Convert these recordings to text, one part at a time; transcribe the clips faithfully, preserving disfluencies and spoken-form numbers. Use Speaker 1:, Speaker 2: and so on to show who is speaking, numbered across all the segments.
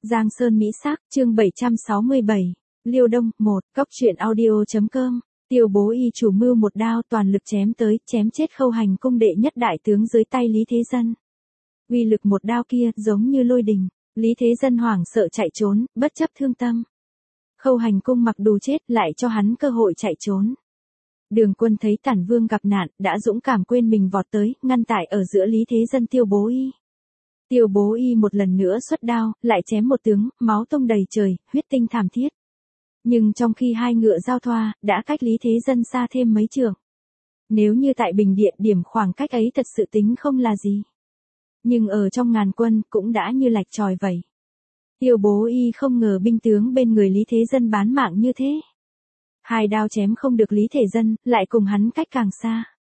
Speaker 1: Giang Sơn Mỹ Sắc, chương bảy trăm sáu mươi bảy, Liêu Đông, một, Cóc truyện audio.com, Tiêu Bố Y chủ mưu một đao toàn lực chém tới, chém chết Khâu Hành cung đệ nhất đại tướng dưới tay Lý Thế Dân. Uy lực một đao kia giống như lôi đình, Lý Thế Dân hoảng sợ chạy trốn, bất chấp thương tâm. Khâu Hành cung mặc dù chết lại cho hắn cơ hội chạy trốn. Đường Quân thấy Tản Vương gặp nạn, đã dũng cảm quên mình vọt tới, ngăn tại ở giữa Lý Thế Dân Tiêu Bố Y. Tiêu Bố Y một lần nữa xuất đao, lại chém một tướng, máu tông đầy trời, huyết tinh thảm thiết. Nhưng trong khi hai ngựa giao thoa, đã cách Lý Thế Dân xa thêm mấy trượng. Nếu như tại Bình Điện điểm khoảng cách ấy thật sự tính không là gì. Nhưng ở trong ngàn quân cũng đã như lạch tròi vậy. Tiêu Bố Y không ngờ binh tướng bên người Lý Thế Dân bán mạng như thế. Hai đao chém không được Lý Thế Dân, lại cùng hắn cách càng xa.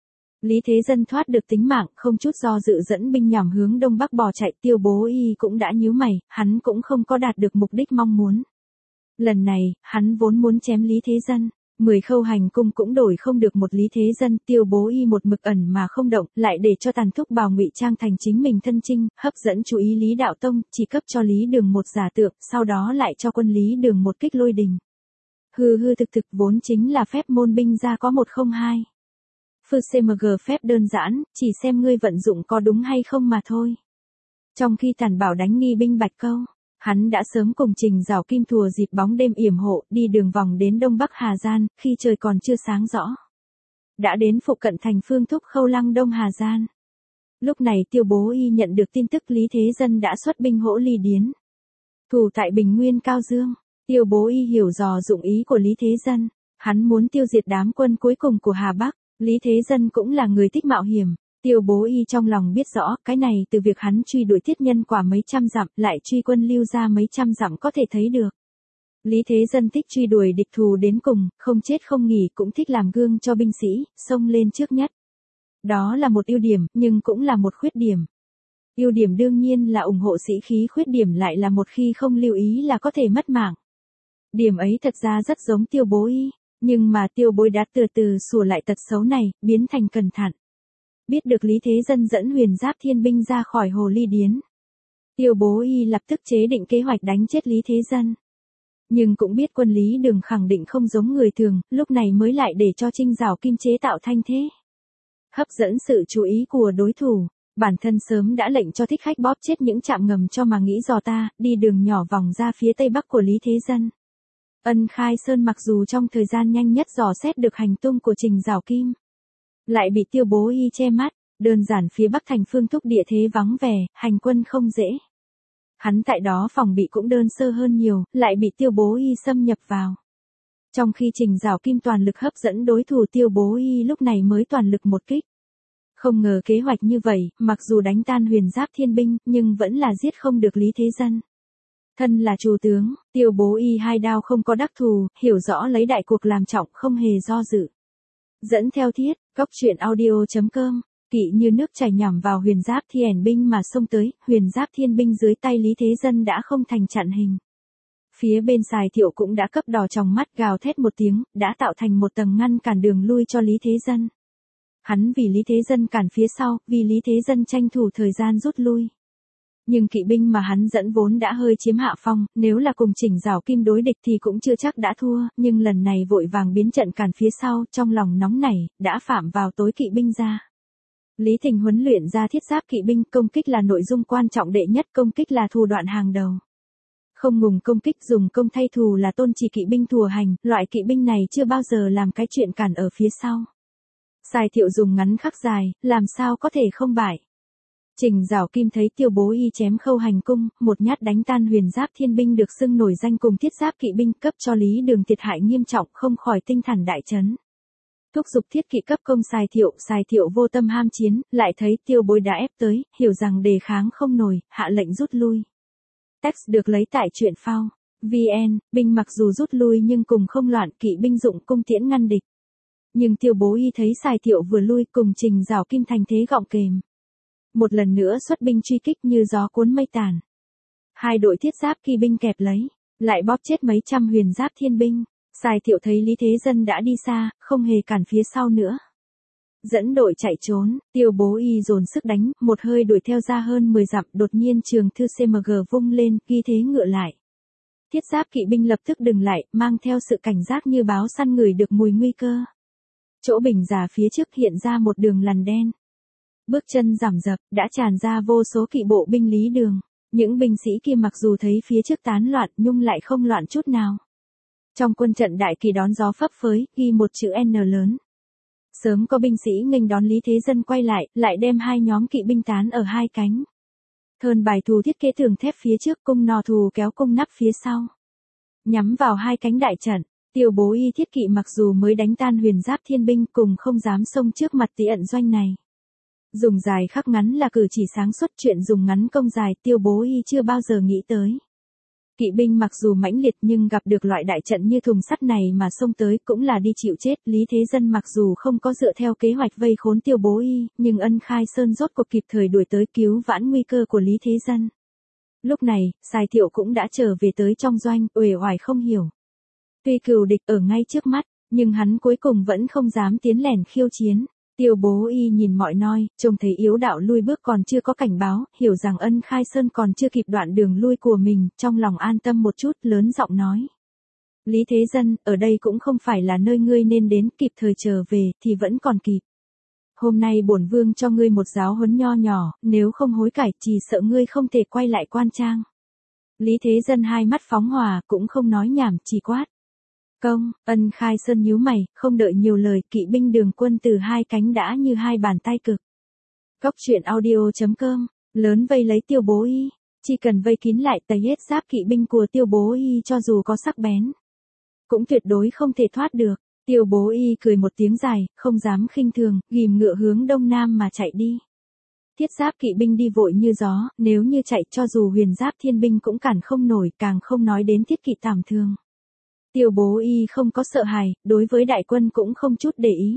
Speaker 1: Lý Thế Dân thoát được tính mạng, không chút do dự dẫn binh nhằm hướng đông bắc bò chạy. Tiêu Bố Y cũng đã nhíu mày, hắn cũng không có đạt được mục đích mong muốn. Lần này, hắn vốn muốn chém Lý Thế Dân, mười Khâu Hành cung cũng đổi không được một Lý Thế Dân. Tiêu Bố Y một mực ẩn mà không động, lại để cho Tàn Thúc Bào ngụy trang thành chính mình thân chinh, hấp dẫn chú ý Lý Đạo Tông, chỉ cấp cho Lý Đường một giả tượng, sau đó lại cho quân Lý Đường một kích lôi đình. Hư hư thực thực vốn chính là phép môn binh ra có một không hai. Phư xê em giê phép đơn giản, chỉ xem ngươi vận dụng có đúng hay không mà thôi. Trong khi Tản Bảo đánh nghi binh Bạch Câu, hắn đã sớm cùng Trình Giảo Kim thùa dịp bóng đêm yểm hộ đi đường vòng đến đông bắc Hà Gian, khi trời còn chưa sáng rõ. Đã đến phụ cận thành Phương Thúc Khâu Lăng Đông Hà Gian. Lúc này Tiêu Bố Y nhận được tin tức Lý Thế Dân đã xuất binh hỗ Ly Điến. Thủ tại Bình Nguyên Cao Dương, Tiêu Bố Y hiểu dò dụng ý của Lý Thế Dân, hắn muốn tiêu diệt đám quân cuối cùng của Hà Bắc. Lý Thế Dân cũng là người thích mạo hiểm. Tiêu Bố Y trong lòng biết rõ, cái này từ việc hắn truy đuổi Tiết Nhân Quả mấy trăm dặm, lại truy quân Lưu ra mấy trăm dặm có thể thấy được. Lý Thế Dân thích truy đuổi địch thù đến cùng, không chết không nghỉ, cũng thích làm gương cho binh sĩ, xông lên trước nhất. Đó là một ưu điểm, nhưng cũng là một khuyết điểm. Ưu điểm đương nhiên là ủng hộ sĩ khí, khuyết điểm lại là một khi không lưu ý là có thể mất mạng. Điểm ấy thật ra rất giống Tiêu Bố Y, nhưng mà Tiêu Bối đã từ từ sửa lại tật xấu này, biến thành cẩn thận. Biết được Lý Thế Dân dẫn Huyền Giáp Thiên binh ra khỏi hồ Ly Điến, Tiêu Bố Y lập tức chế định kế hoạch đánh chết Lý Thế Dân. Nhưng cũng biết quân Lý Đường khẳng định không giống người thường, lúc này mới lại để cho Trinh Giảo Kim chế tạo thanh thế, hấp dẫn sự chú ý của đối thủ. Bản thân sớm đã lệnh cho thích khách bóp chết những trạm ngầm cho mà nghĩ dò ta, đi đường nhỏ vòng ra phía tây bắc của Lý Thế Dân. Ân Khai Sơn mặc dù trong thời gian nhanh nhất dò xét được hành tung của Trình Giảo Kim, lại bị Tiêu Bố Y che mắt. Đơn giản phía bắc thành Phương Thúc địa thế vắng vẻ, hành quân không dễ. Hắn tại đó phòng bị cũng đơn sơ hơn nhiều, lại bị Tiêu Bố Y xâm nhập vào. Trong khi Trình Giảo Kim toàn lực hấp dẫn đối thủ, Tiêu Bố Y lúc này mới toàn lực một kích. Không ngờ kế hoạch như vậy, mặc dù đánh tan Huyền Giáp Thiên binh, nhưng vẫn là giết không được Lý Thế Dân. Thân là chủ tướng, Tiêu Bố Y hai đao không có đắc thù, hiểu rõ lấy đại cuộc làm trọng, không hề do dự. Dẫn theo thiết, Cóc truyện audio.com, kỵ như nước chảy nhằm vào Huyền Giáp Thiên binh mà xông tới. Huyền Giáp Thiên binh dưới tay Lý Thế Dân đã không thành chặn hình. Phía bên Sài Thiệu cũng đã cấp đỏ trong mắt, gào thét một tiếng, đã tạo thành một tầng ngăn cản đường lui cho Lý Thế Dân. Hắn vì Lý Thế Dân cản phía sau, vì Lý Thế Dân tranh thủ thời gian rút lui. Nhưng kỵ binh mà hắn dẫn vốn đã hơi chiếm hạ phong, nếu là cùng Trình Giảo Kim đối địch thì cũng chưa chắc đã thua, nhưng lần này vội vàng biến trận cản phía sau, trong lòng nóng nảy, đã phạm vào tối kỵ binh ra. Lý Thình huấn luyện ra thiết giáp kỵ binh, công kích là nội dung quan trọng đệ nhất, công kích là thủ đoạn hàng đầu. Không ngừng công kích, dùng công thay thù là tôn chỉ kỵ binh thùa hành, loại kỵ binh này chưa bao giờ làm cái chuyện cản ở phía sau. Sài Thiệu dùng ngắn khắc dài, làm sao có thể không bại. Trình Giảo Kim thấy Tiêu Bố Y chém Khâu Hành cung, một nhát đánh tan Huyền Giáp Thiên binh được xưng nổi danh cùng thiết giáp kỵ binh, cấp cho Lý Đường thiệt hại nghiêm trọng, không khỏi tinh thần đại chấn. Thúc giục thiết kỵ cấp công Sài Thiệu, Sài Thiệu vô tâm ham chiến, lại thấy Tiêu Bối đã ép tới, hiểu rằng đề kháng không nổi, hạ lệnh rút lui. Text được lấy tại truyện phao vn, binh mặc dù rút lui nhưng cùng không loạn, kỵ binh dụng cung tiễn ngăn địch. Nhưng Tiêu Bố Y thấy Sài Thiệu vừa lui, cùng Trình Giảo Kim thành thế gọng kềm. Một lần nữa xuất binh truy kích như gió cuốn mây tàn. Hai đội thiết giáp kỵ binh kẹp lấy, lại bóp chết mấy trăm Huyền Giáp Thiên binh. Sài Thiệu thấy Lý Thế Dân đã đi xa, không hề cản phía sau nữa. dẫn đội chạy trốn, Tiêu Bố Y dồn sức đánh, một hơi đuổi theo ra hơn mười dặm, đột nhiên trường thư xê em giê vung lên, ghi thế ngựa lại. Thiết giáp kỵ binh lập tức dừng lại, mang theo sự cảnh giác như báo săn ngửi được mùi nguy cơ. Chỗ bình giả phía trước hiện ra một đường lằn đen. Bước chân giảm dập, đã tràn ra vô số kỵ bộ binh lý đường. Những binh sĩ kia mặc dù thấy phía trước tán loạn nhưng lại không loạn chút nào. Trong quân trận đại kỳ đón gió phấp phới, ghi một chữ N lớn. Sớm có binh sĩ nghênh đón Lý Thế Dân quay lại, lại đem hai nhóm kỵ binh tán ở hai cánh. Thơn bài thù thiết kế tường thép phía trước, cung nỏ thù kéo cung nắp phía sau. Nhắm vào hai cánh đại trận, Tiêu Bố Y thiết kỵ mặc dù mới đánh tan huyền giáp thiên binh cùng không dám xông trước mặt tí ẩn doanh này. Dùng dài khắc ngắn là cử chỉ sáng suốt, chuyện dùng ngắn công dài Tiêu Bố Y chưa bao giờ nghĩ tới. Kỵ binh mặc dù mãnh liệt nhưng gặp được loại đại trận như thùng sắt này mà xông tới cũng là đi chịu chết. Lý Thế Dân mặc dù không có dựa theo kế hoạch vây khốn Tiêu Bố Y, nhưng Ân Khai Sơn rốt cuộc kịp thời đuổi tới cứu vãn nguy cơ của Lý Thế Dân. Lúc này, Sài Thiệu cũng đã trở về tới trong doanh, uể oải không hiểu. Tuy cừu địch ở ngay trước mắt, nhưng hắn cuối cùng vẫn không dám tiến lẻn khiêu chiến. Tiêu Bố Y nhìn mọi noi, trông thấy yếu đạo lui bước còn chưa có cảnh báo, hiểu rằng Ân Khai Sơn còn chưa kịp đoạn đường lui của mình, trong lòng an tâm một chút, lớn giọng nói. Lý Thế Dân, ở đây cũng không phải là nơi ngươi nên đến, kịp thời trở về, thì vẫn còn kịp. Hôm nay bổn vương cho ngươi một giáo huấn nho nhỏ, nếu không hối cải, chỉ sợ ngươi không thể quay lại quan trang. Lý Thế Dân hai mắt phóng hỏa, cũng không nói nhảm, chỉ quát. Công, Ân Khai Sơn nhíu mày, không đợi nhiều lời, kỵ binh đường quân từ hai cánh đã như hai bàn tay cực. Cốc truyện audio chấm com, lớn vây lấy Tiêu Bố Y, chỉ cần vây kín lại tẩy hết giáp kỵ binh của Tiêu Bố Y cho dù có sắc bén, cũng tuyệt đối không thể thoát được. Tiêu Bố Y cười một tiếng dài, không dám khinh thường, ghim ngựa hướng đông nam mà chạy đi. Thiết giáp kỵ binh đi vội như gió, nếu như chạy cho dù huyền giáp thiên binh cũng cản không nổi, càng không nói đến thiết kỵ tầm thường. Tiêu Bố Y không có sợ hãi, đối với đại quân cũng không chút để ý.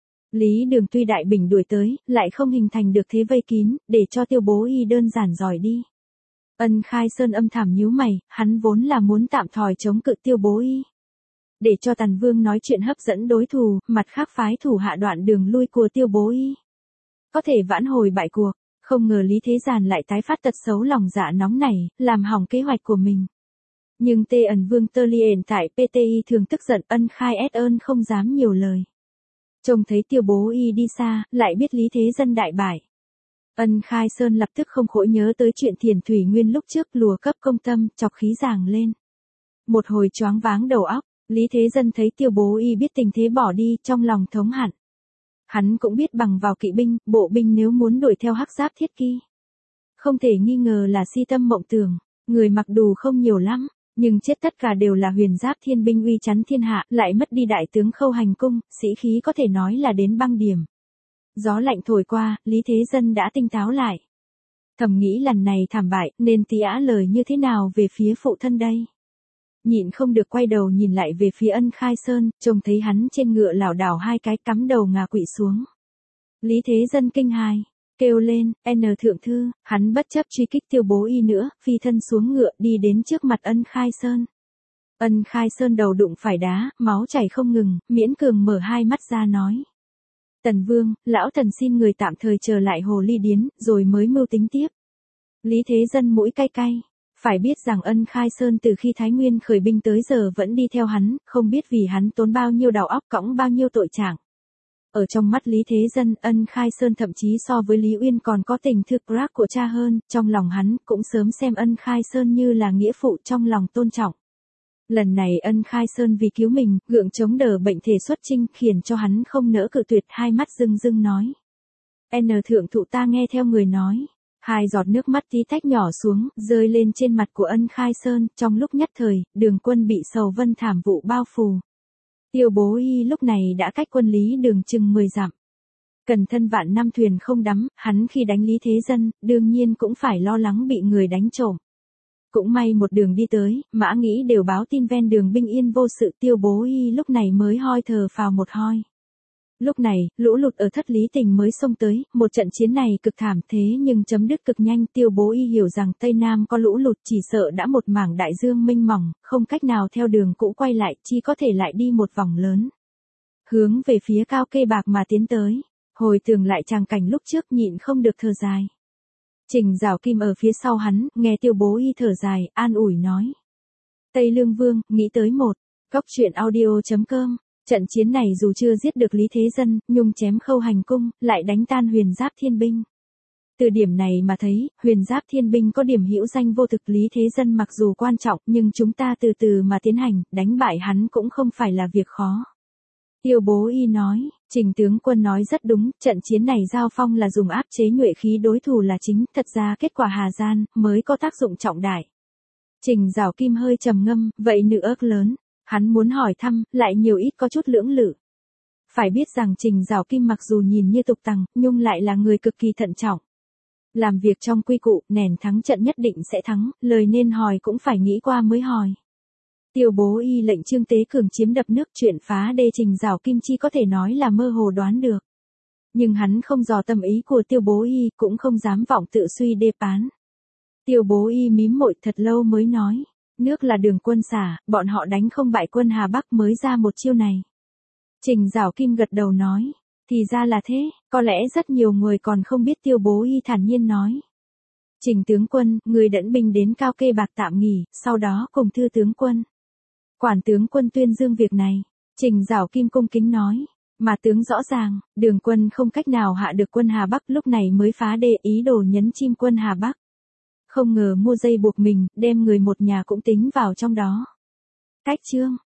Speaker 1: Lý Đường tuy đại binh đuổi tới, lại không hình thành được thế vây kín, để cho Tiêu Bố Y đơn giản giỏi đi. Ân Khai Sơn âm thầm nhíu mày, hắn vốn là muốn tạm thời chống cự Tiêu Bố Y. Để cho Tần Vương nói chuyện hấp dẫn đối thủ, mặt khác phái thủ hạ đoạn đường lui của Tiêu Bố Y. Có thể vãn hồi bại cuộc, không ngờ Lý Thế Giàn lại tái phát tật xấu lòng dạ nóng nảy, làm hỏng kế hoạch của mình. Nhưng Tê Ẩn Vương Tơ Liên tại pê tê i thường tức giận, Ân Khai ét ơn không dám nhiều lời. Trông thấy Tiêu Bố Y đi xa, lại biết Lý Thế Dân đại bại. Ân Khai Sơn lập tức không khỏi nhớ tới chuyện Thiền Thủy Nguyên lúc trước lùa cấp công tâm, chọc khí giảng lên. Một hồi choáng váng đầu óc, Lý Thế Dân thấy Tiêu Bố Y biết tình thế bỏ đi, trong lòng thống hận. Hắn cũng biết bằng vào kỵ binh, bộ binh nếu muốn đuổi theo hắc giáp thiết kỳ, không thể nghi ngờ là si tâm mộng tưởng, người mặc dù không nhiều lắm. Nhưng chết tất cả đều là huyền giáp thiên binh uy chắn thiên hạ, lại mất đi đại tướng Khâu Hành Cung, sĩ khí có thể nói là đến băng điểm. Gió lạnh thổi qua, Lý Thế Dân đã tinh táo lại. Thầm nghĩ lần này thảm bại, nên tía lời như thế nào về phía phụ thân đây. Nhịn không được quay đầu nhìn lại về phía Ân Khai Sơn, trông thấy hắn trên ngựa lảo đảo hai cái cắm đầu ngả quỵ xuống. Lý Thế Dân kinh hài. Kêu lên, N thượng thư, hắn bất chấp truy kích Tiêu Bố Y nữa, phi thân xuống ngựa đi đến trước mặt Ân Khai Sơn. Ân Khai Sơn đầu đụng phải đá, máu chảy không ngừng, miễn cường mở hai mắt ra nói. Tần Vương, lão thần xin người tạm thời chờ lại hồ ly điến, rồi mới mưu tính tiếp. Lý Thế Dân mũi cay cay. Phải biết rằng Ân Khai Sơn từ khi Thái Nguyên khởi binh tới giờ vẫn đi theo hắn, không biết vì hắn tốn bao nhiêu đầu óc cõng bao nhiêu tội trạng. Ở trong mắt Lý Thế Dân, Ân Khai Sơn thậm chí so với Lý Uyên còn có tình thư crack của cha hơn, trong lòng hắn cũng sớm xem Ân Khai Sơn như là nghĩa phụ trong lòng tôn trọng. Lần này Ân Khai Sơn vì cứu mình, gượng chống đỡ bệnh thể xuất chinh, khiến cho hắn không nỡ cự tuyệt, hai mắt rưng rưng nói. N thượng thụ ta nghe theo người nói. Hai giọt nước mắt tí tách nhỏ xuống, rơi lên trên mặt của Ân Khai Sơn, trong lúc nhất thời, đường quân bị sầu vân thảm vụ bao phủ. Tiêu Bố Y lúc này đã cách quân Lý Đường chừng mười dặm. Cần thân vạn năm thuyền không đắm, hắn khi đánh Lý Thế Dân, đương nhiên cũng phải lo lắng bị người đánh trộm. Cũng may một đường đi tới, Mã Nghĩ đều báo tin ven đường bình yên vô sự, Tiêu Bố Y lúc này mới hoi thở phào một hoi. Lúc này, lũ lụt ở Thất Lý Tỉnh mới xông tới, một trận chiến này cực thảm thế nhưng chấm dứt cực nhanh. Tiêu Bố Y hiểu rằng Tây Nam có lũ lụt, chỉ sợ đã một mảng đại dương mênh mỏng, không cách nào theo đường cũ quay lại, chỉ có thể lại đi một vòng lớn. Hướng về phía Cao Kê Bạc mà tiến tới. Hồi tưởng lại tràng cảnh lúc trước nhịn không được thở dài. Trình Giảo Kim ở phía sau hắn, nghe Tiêu Bố Y thở dài, an ủi nói. Tây Lương Vương, nghĩ tới một, góc truyện audio.com, trận chiến này dù chưa giết được Lý Thế Dân, nhung chém Khâu Hành Cung, lại đánh tan Huyền Giáp Thiên Binh. Từ điểm này mà thấy, Huyền Giáp Thiên Binh có điểm hữu danh vô thực. Lý Thế Dân mặc dù quan trọng, nhưng chúng ta từ từ mà tiến hành, đánh bại hắn cũng không phải là việc khó. Tiêu Bố Y nói, Trình tướng quân nói rất đúng, trận chiến này giao phong là dùng áp chế nhuệ khí đối thủ là chính, thật ra kết quả Hà Gian mới có tác dụng trọng đại. Trình Giảo Kim hơi trầm ngâm, vậy nữ ước lớn, hắn muốn hỏi thăm, lại nhiều ít có chút lưỡng lự. Phải biết rằng Trình Giảo Kim mặc dù nhìn như tục tằng, nhưng lại là người cực kỳ thận trọng. Làm việc trong quy củ, nền thắng trận nhất định sẽ thắng, lời nên hỏi cũng phải nghĩ qua mới hỏi. Tiêu Bố Y lệnh Trương Tế Cường chiếm đập nước, chuyện phá đê Trình Giảo Kim chi có thể nói là mơ hồ đoán được. Nhưng hắn không dò tâm ý của Tiêu Bố Y, cũng không dám vọng tự suy đê phán. Tiêu Bố Y mím môi thật lâu mới nói, nước là đường quân xả, bọn họ đánh không bại quân Hà Bắc mới ra một chiêu này. Trình Giảo Kim gật đầu nói, thì ra là thế, có lẽ rất nhiều người còn không biết. Tiêu Bố Y thản nhiên nói. Trình tướng quân, người dẫn binh đến Cao Kê Bạc tạm nghỉ, sau đó cùng Thư tướng quân. Quản tướng quân tuyên dương việc này. Trình Giảo Kim cung kính nói, mà tướng rõ ràng, đường quân không cách nào hạ được quân Hà Bắc, lúc này mới phá đê, ý đồ nhấn chim quân Hà Bắc. Không ngờ mua dây buộc mình, đem người một nhà cũng tính vào trong đó. Cách chương.